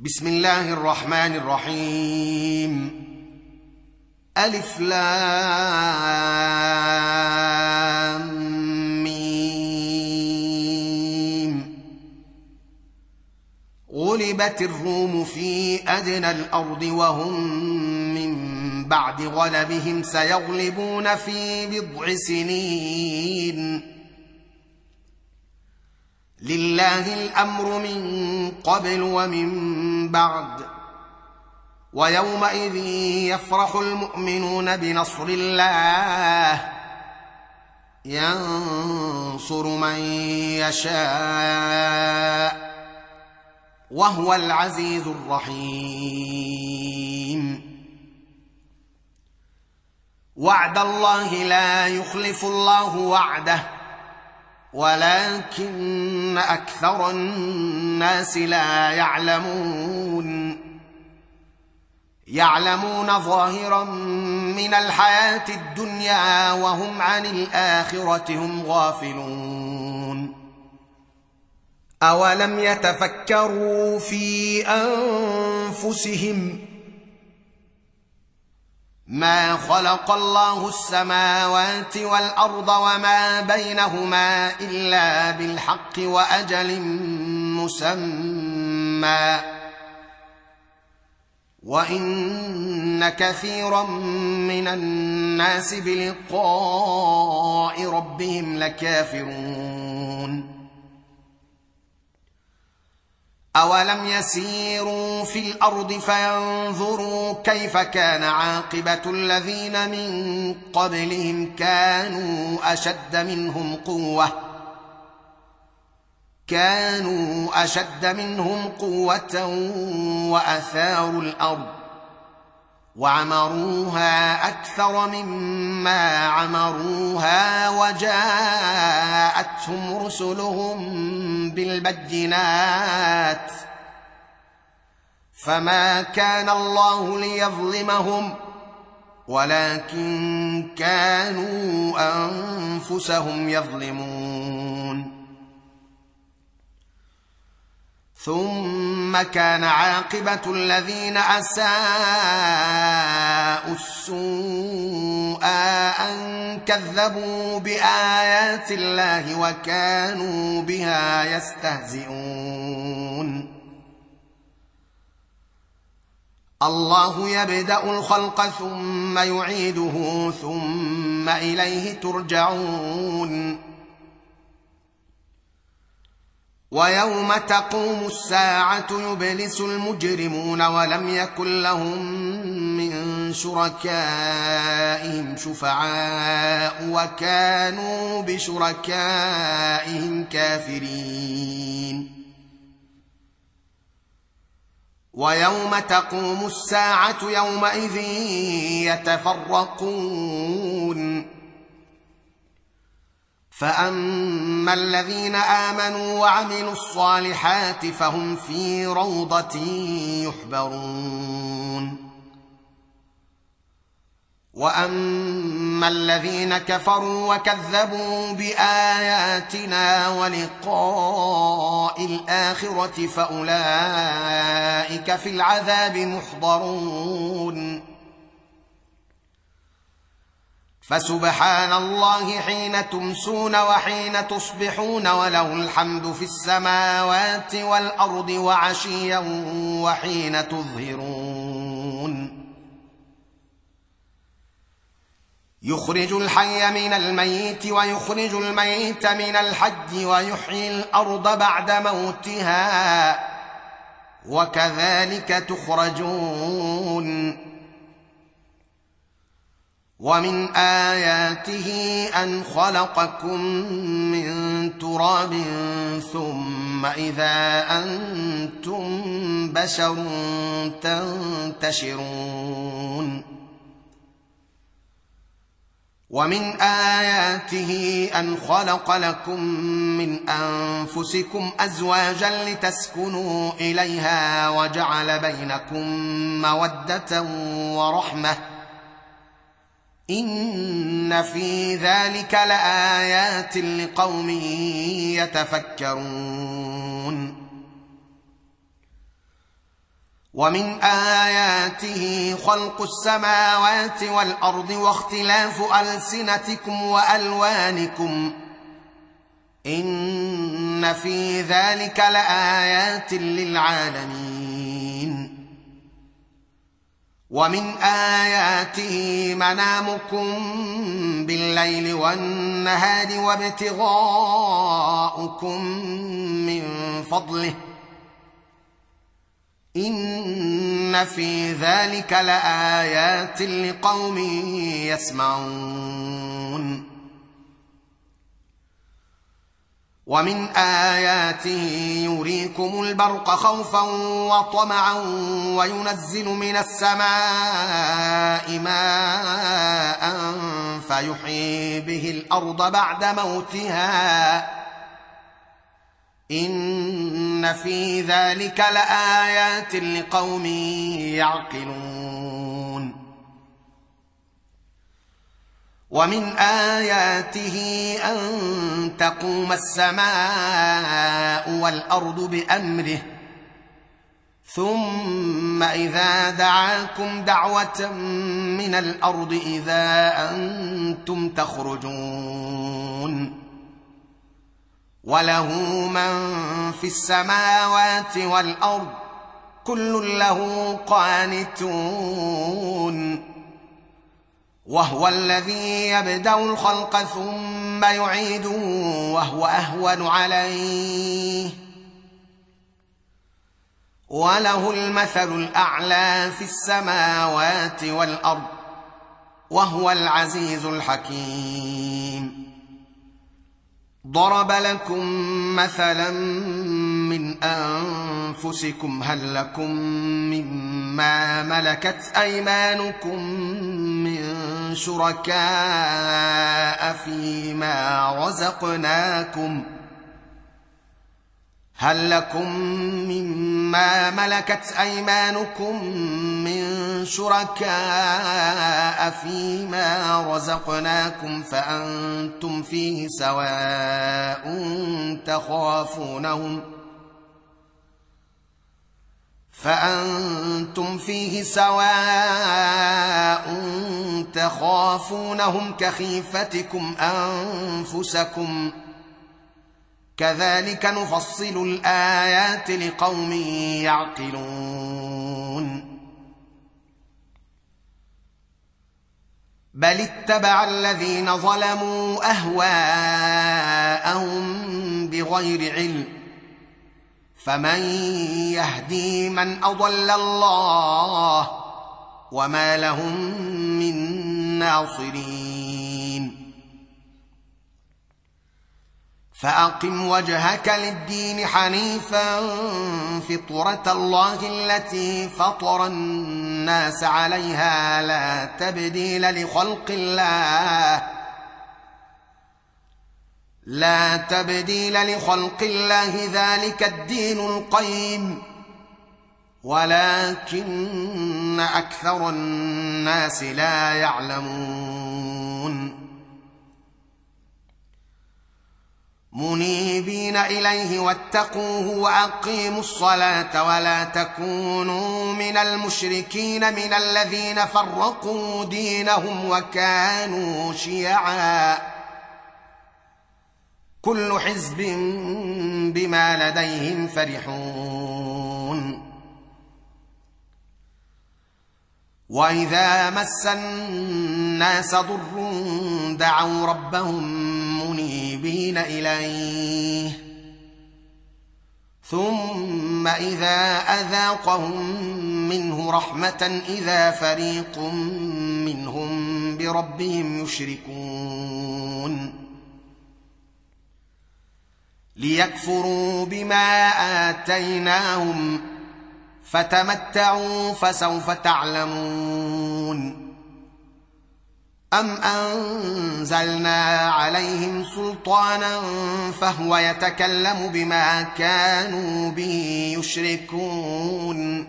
بسم الله الرحمن الرحيم. ألف لام ميم. غلبت الروم في أدنى الأرض وهم من بعد غلبهم سيغلبون في بضع سنين. لله الأمر من قبل ومن بعد. ويومئذ يفرح المؤمنون بنصر الله ينصر من يشاء وهو العزيز الرحيم. وعد الله لا يخلف الله وعده ولكن أكثر الناس لا يعلمون ظاهرا من الحياة الدنيا وهم عن الآخرة هم غافلون. أولم يتفكروا في أنفسهم ما خلق الله السماوات والأرض وما بينهما إلا بالحق وأجل مسمى وإن كثيرا من الناس بلقاء ربهم لكافرون. أولم يسيروا في الأرض فينظروا كيف كان عاقبة الذين من قبلهم كانوا أشد منهم قوة وأثاروا الأرض وعمروها أكثر مما عمروها وجاءتهم رسلهم بالبينات فما كان الله ليظلمهم ولكن كانوا أنفسهم يظلمون. ثم كان عاقبة الذين أساءوا السوء أن كذبوا بآيات الله وكانوا بها يستهزئون. الله يبدأ الخلق ثم يعيده ثم إليه ترجعون. ويوم تقوم الساعة يبلس المجرمون ولم يكن لهم من شركائهم شفعاء وكانوا بشركائهم كافرين. ويوم تقوم الساعة يومئذ يتفرقون فأما الذين آمنوا وعملوا الصالحات فهم في روضة يحبرون. وأما الذين كفروا وكذبوا بآياتنا ولقاء الآخرة فأولئك في العذاب محضرون. فسبحان الله حين تمسون وحين تصبحون وله الحمد في السماوات والأرض وعشيا وحين تظهرون. يخرج الحي من الميت ويخرج الميت من الحي ويحيي الأرض بعد موتها وكذلك تخرجون. ومن آياته أن خلقكم من تراب ثم إذا أنتم بشر تنتشرون. ومن آياته أن خلق لكم من أنفسكم أزواجا لتسكنوا إليها وجعل بينكم مودة ورحمة إن في ذلك لآيات لقوم يتفكرون ومن آياته خلق السماوات والأرض واختلاف ألسنتكم وألوانكم إن في ذلك لآيات للعالمين ومن آياته منامكم بالليل والنهار وابتغاؤكم من فضله إن في ذلك لآيات لقوم يسمعون ومن آياته يريكم البرق خوفا وطمعا وينزل من السماء ماء فيحيي به الأرض بعد موتها إن في ذلك لآيات لقوم يعقلون ومن آياته أن تقوم السماء والأرض بأمره ثم إذا دعاكم دعوة من الأرض إذا أنتم تخرجون وله من في السماوات والأرض كل له قانتون وهو الذي يبدأ الخلق ثم يعيده وهو أهون عليه وله المثل الأعلى في السماوات والأرض وهو العزيز الحكيم ضرب لكم مثلا من أنفسكم هل لكم مما ملكت أيمانكم من شركاء فيما رزقناكم هل لكم مما ملكت أيمانكم من شركاء فيما رزقناكم فأنتم فيه سواء تخافونهم كخيفتكم أنفسكم كذلك نفصل الآيات لقوم يعقلون بل اتبع الذين ظلموا أهواءهم بغير علم فمن يهدي من أضل الله وما لهم من ناصرين فأقم وجهك للدين حنيفا فطرة الله التي فطر الناس عليها لا تبديل لخلق الله ذلك الدين القيم ولكن أكثر الناس لا يعلمون منيبين إليه واتقوه وأقيموا الصلاة ولا تكونوا من المشركين من الذين فرقوا دينهم وكانوا شيعا كل حزب بما لديهم فرحون وإذا مس الناس ضر دعوا ربهم منيبين إليه ثم إذا أذاقهم منه رحمة إذا فريق منهم بربهم يشركون ليكفروا بما آتيناهم فتمتعوا فسوف تعلمون أم أنزلنا عليهم سلطانا فهو يتكلم بما كانوا به يشركون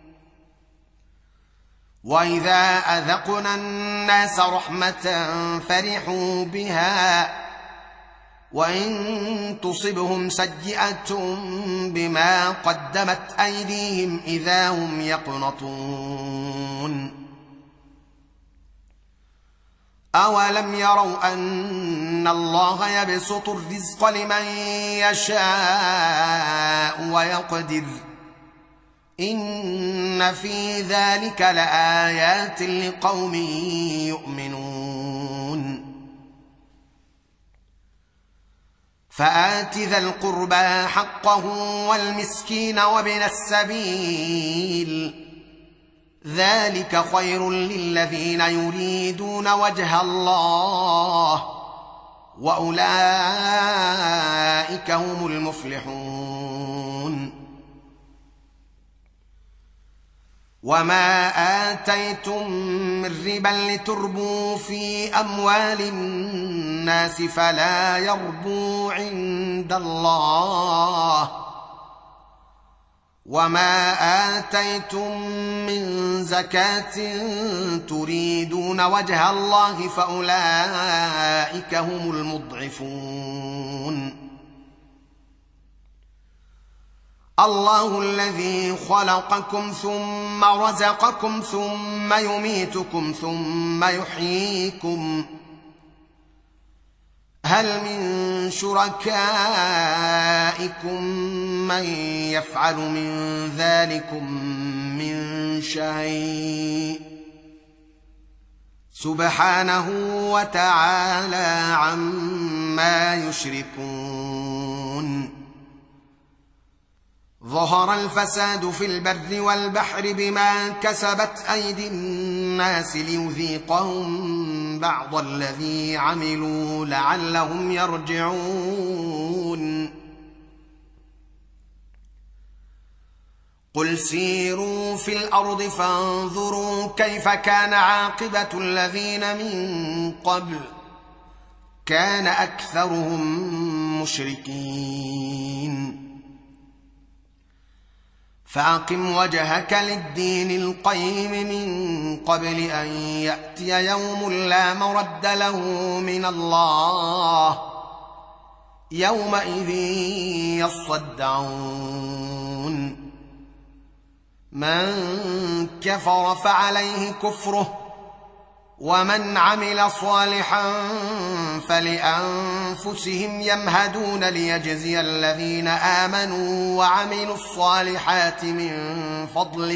وإذا أذقنا الناس رحمة فرحوا بها وإن تصبهم سيئة بما قدمت أيديهم إذا هم يقنطون أولم يروا أن الله يبسط الرزق لمن يشاء ويقدر إن في ذلك لآيات لقوم يؤمنون فآت ذا القربى حقه والمسكين وابن السبيل ذلك خير للذين يريدون وجه الله وأولئك هم المفلحون وما آتيتم من ربا لتربوا في أموال الناس فلا يربو عند الله وما آتيتم من زكاة تريدون وجه الله فأولئك هم المضعفون الله الذي خلقكم ثم رزقكم ثم يميتكم ثم يحييكم هل من شركائكم من يفعل من ذلكم من شيء سبحانه وتعالى عما يشركون ظهر الفساد في البر والبحر بما كسبت أيدي الناس ليذيقهم بعض الذي عملوا لعلهم يرجعون قل سيروا في الأرض فانظروا كيف كان عاقبة الذين من قبل كان أكثرهم مشركين فأقم وجهك للدين القيم من قبل أن يأتي يوم لا مرد له من الله يومئذ يصدعون من كفر فعليه كفره ومن عمل صالحا فلأنفسهم يمهدون ليجزي الذين آمنوا وعملوا الصالحات من فضله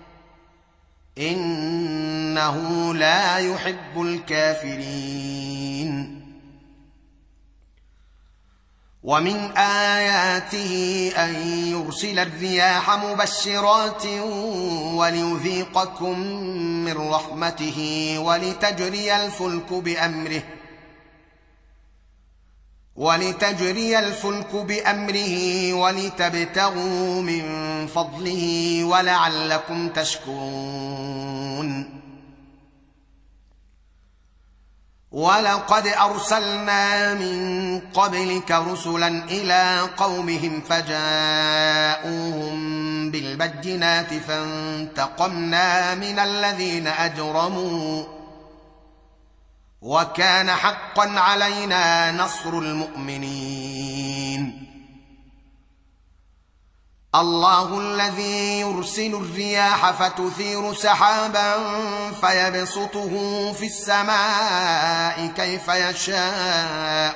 إنه لا يحب الكافرين ومن آياته أن يرسل الرياح مبشرات وليذيقكم من رحمته ولتجري الفلك بأمره ولتبتغوا من فضله ولعلكم تشكرون ولقد أرسلنا من قبلك رسلا إلى قومهم فجاءوهم بالبينات فانتقمنا من الذين أجرموا وكان حقا علينا نصر المؤمنين الله الذي يرسل الرياح فتثير سحابا فيبسطه في السماء كيف يشاء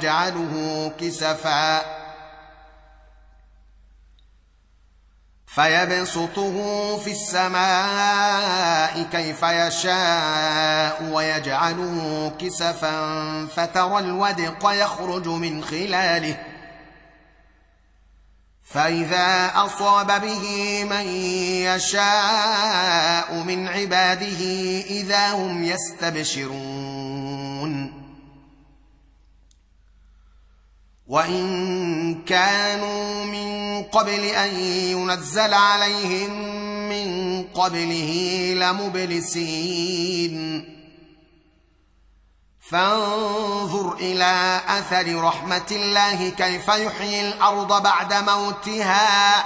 ويجعله كسفا فترى الودق يخرج من خلاله فإذا أصاب به من يشاء من عباده إذا هم يستبشرون وإن كانوا من قبل أن ينزل عليهم من قبله لمبلسين فانظر إلى أثر رحمة الله كيف يحيي الأرض بعد موتها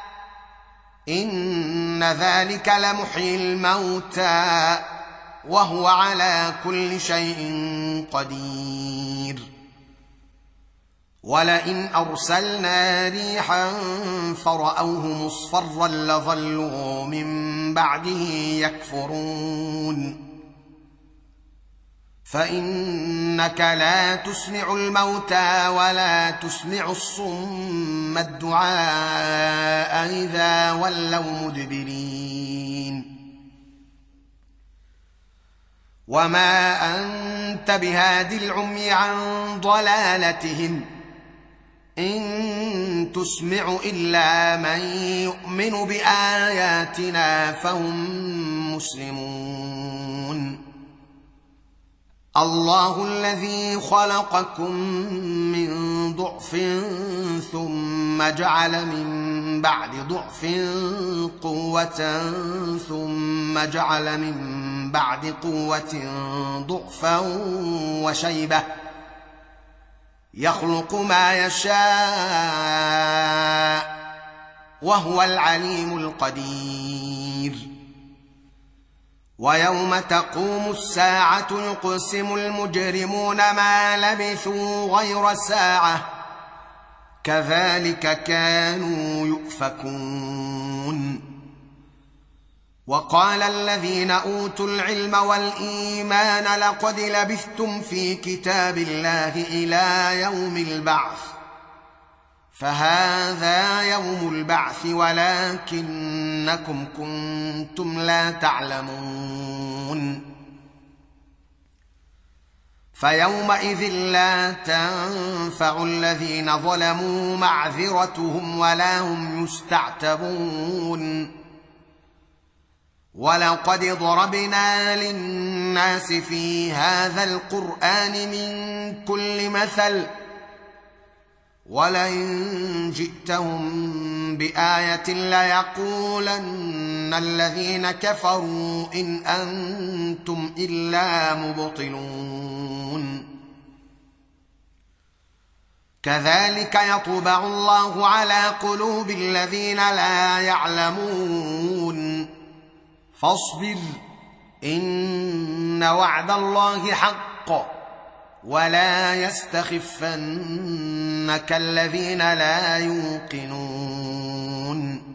إن ذلك لمحيي الموتى وهو على كل شيء قدير ولئن أرسلنا ريحا فرأوه مصفرا لظلوا من بعده يكفرون فإنك لا تسمع الموتى ولا تسمع الصم الدعاء إذا ولوا مدبرين وما أنت بهاد العمي عن ضلالتهم إن تسمع إلا من يؤمن بآياتنا فهم مسلمون الله الذي خلقكم من ضعف ثم جعل من بعد ضعف قوة ثم جعل من بعد قوة ضعفا وشيبة يخلق ما يشاء وهو العليم القدير ويوم تقوم الساعة يقسم المجرمون ما لبثوا غير ساعة كذلك كانوا يؤفكون وقال الذين أوتوا العلم والإيمان لقد لبثتم في كتاب الله إلى يوم البعث فهذا يوم البعث ولكنكم كنتم لا تعلمون فيومئذ لا تنفع الذين ظلموا معذرتهم ولا هم يستعتبون ولقد ضربنا للناس في هذا القرآن من كل مثل ولئن جئتهم بآية ليقولن الذين كفروا إن أنتم إلا مبطلون كذلك يطبع الله على قلوب الذين لا يعلمون فاصبر إن وعد الله حق ولا يستخفنك الذين لا يوقنون